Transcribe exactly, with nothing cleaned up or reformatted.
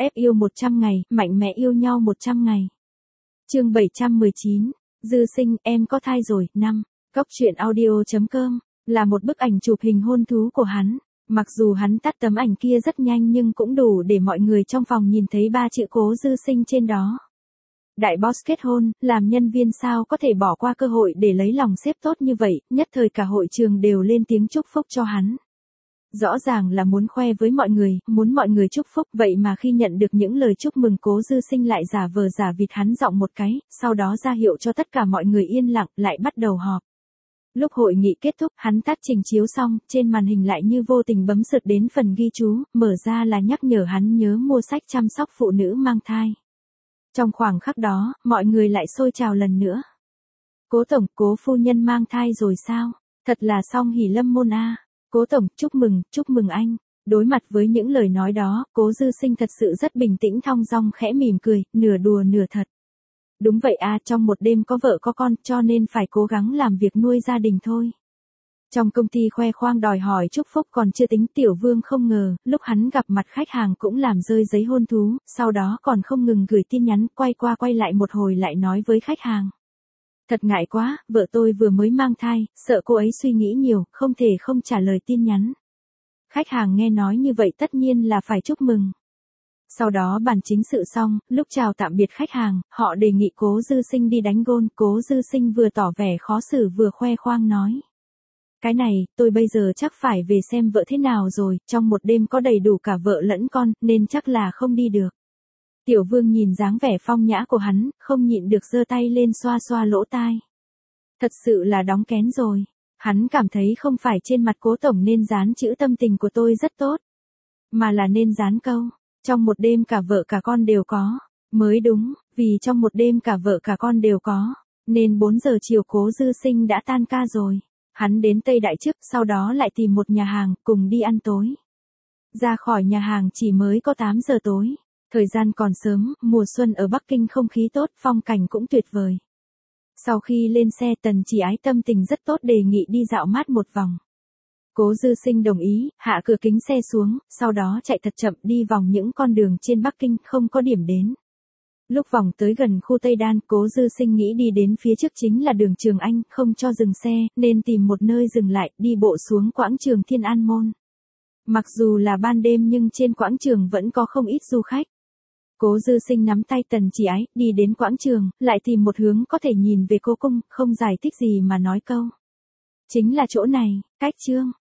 Ép yêu một trăm ngày, mạnh mẽ yêu nhau một trăm ngày. Chương bảy trăm mười chín, Dư Sinh, em có thai rồi, năm. Cóc truyện audio chấm com là một bức ảnh chụp hình hôn thú của hắn. Mặc dù hắn tắt tấm ảnh kia rất nhanh nhưng cũng đủ để mọi người trong phòng nhìn thấy ba chữ Cố Dư Sinh trên đó. Đại boss kết hôn, làm nhân viên sao có thể bỏ qua cơ hội để lấy lòng sếp tốt như vậy, nhất thời cả hội trường đều lên tiếng chúc phúc cho hắn. Rõ ràng là muốn khoe với mọi người, muốn mọi người chúc phúc, vậy mà khi nhận được những lời chúc mừng Cố Dư Sinh lại giả vờ giả vịt hắn giọng một cái, sau đó ra hiệu cho tất cả mọi người yên lặng, lại bắt đầu họp. Lúc hội nghị kết thúc, hắn tắt trình chiếu xong, trên màn hình lại như vô tình bấm sượt đến phần ghi chú, mở ra là nhắc nhở hắn nhớ mua sách chăm sóc phụ nữ mang thai. Trong khoảng khắc đó, mọi người lại xôi trào lần nữa. Cố tổng, Cố phu nhân mang thai rồi sao? Thật là song hỷ lâm môn a. Cố tổng, chúc mừng, chúc mừng anh. Đối mặt với những lời nói đó, Cố Dư Sinh thật sự rất bình tĩnh thong dong khẽ mỉm cười, nửa đùa nửa thật. Đúng vậy a, trong một đêm có vợ có con, cho nên phải cố gắng làm việc nuôi gia đình thôi. Trong công ty khoe khoang đòi hỏi chúc phúc còn chưa tính, Tiểu Vương không ngờ, lúc hắn gặp mặt khách hàng cũng làm rơi giấy hôn thú, sau đó còn không ngừng gửi tin nhắn, quay qua quay lại một hồi lại nói với khách hàng. Thật ngại quá, vợ tôi vừa mới mang thai, sợ cô ấy suy nghĩ nhiều, không thể không trả lời tin nhắn. Khách hàng nghe nói như vậy tất nhiên là phải chúc mừng. Sau đó bàn chính sự xong, lúc chào tạm biệt khách hàng, họ đề nghị Cố Dư Sinh đi đánh gôn, Cố Dư Sinh vừa tỏ vẻ khó xử vừa khoe khoang nói. Cái này, tôi bây giờ chắc phải về xem vợ thế nào rồi, trong một đêm có đầy đủ cả vợ lẫn con, nên chắc là không đi được. Tiểu Vương nhìn dáng vẻ phong nhã của hắn, không nhịn được giơ tay lên xoa xoa lỗ tai. Thật sự là đóng kén rồi. Hắn cảm thấy không phải trên mặt Cố tổng nên dán chữ tâm tình của tôi rất tốt, mà là nên dán câu, trong một đêm cả vợ cả con đều có, mới đúng, vì trong một đêm cả vợ cả con đều có, nên bốn giờ chiều Cố Dư Sinh đã tan ca rồi. Hắn đến Tây Đại trước, sau đó lại tìm một nhà hàng, cùng đi ăn tối. Ra khỏi nhà hàng chỉ mới có tám giờ tối. Thời gian còn sớm, mùa xuân ở Bắc Kinh không khí tốt, phong cảnh cũng tuyệt vời. Sau khi lên xe, Tần Chỉ Ái tâm tình rất tốt đề nghị đi dạo mát một vòng. Cố Dư Sinh đồng ý, hạ cửa kính xe xuống, sau đó chạy thật chậm đi vòng những con đường trên Bắc Kinh không có điểm đến. Lúc vòng tới gần khu Tây Đan, Cố Dư Sinh nghĩ đi đến phía trước chính là đường Trường Anh, không cho dừng xe, nên tìm một nơi dừng lại, đi bộ xuống quảng trường Thiên An Môn. Mặc dù là ban đêm nhưng trên quảng trường vẫn có không ít du khách. Cố Dư Sinh nắm tay Tần Chỉ Ái, đi đến quảng trường, lại tìm một hướng có thể nhìn về cố cung, không giải thích gì mà nói câu. Chính là chỗ này, cách trương.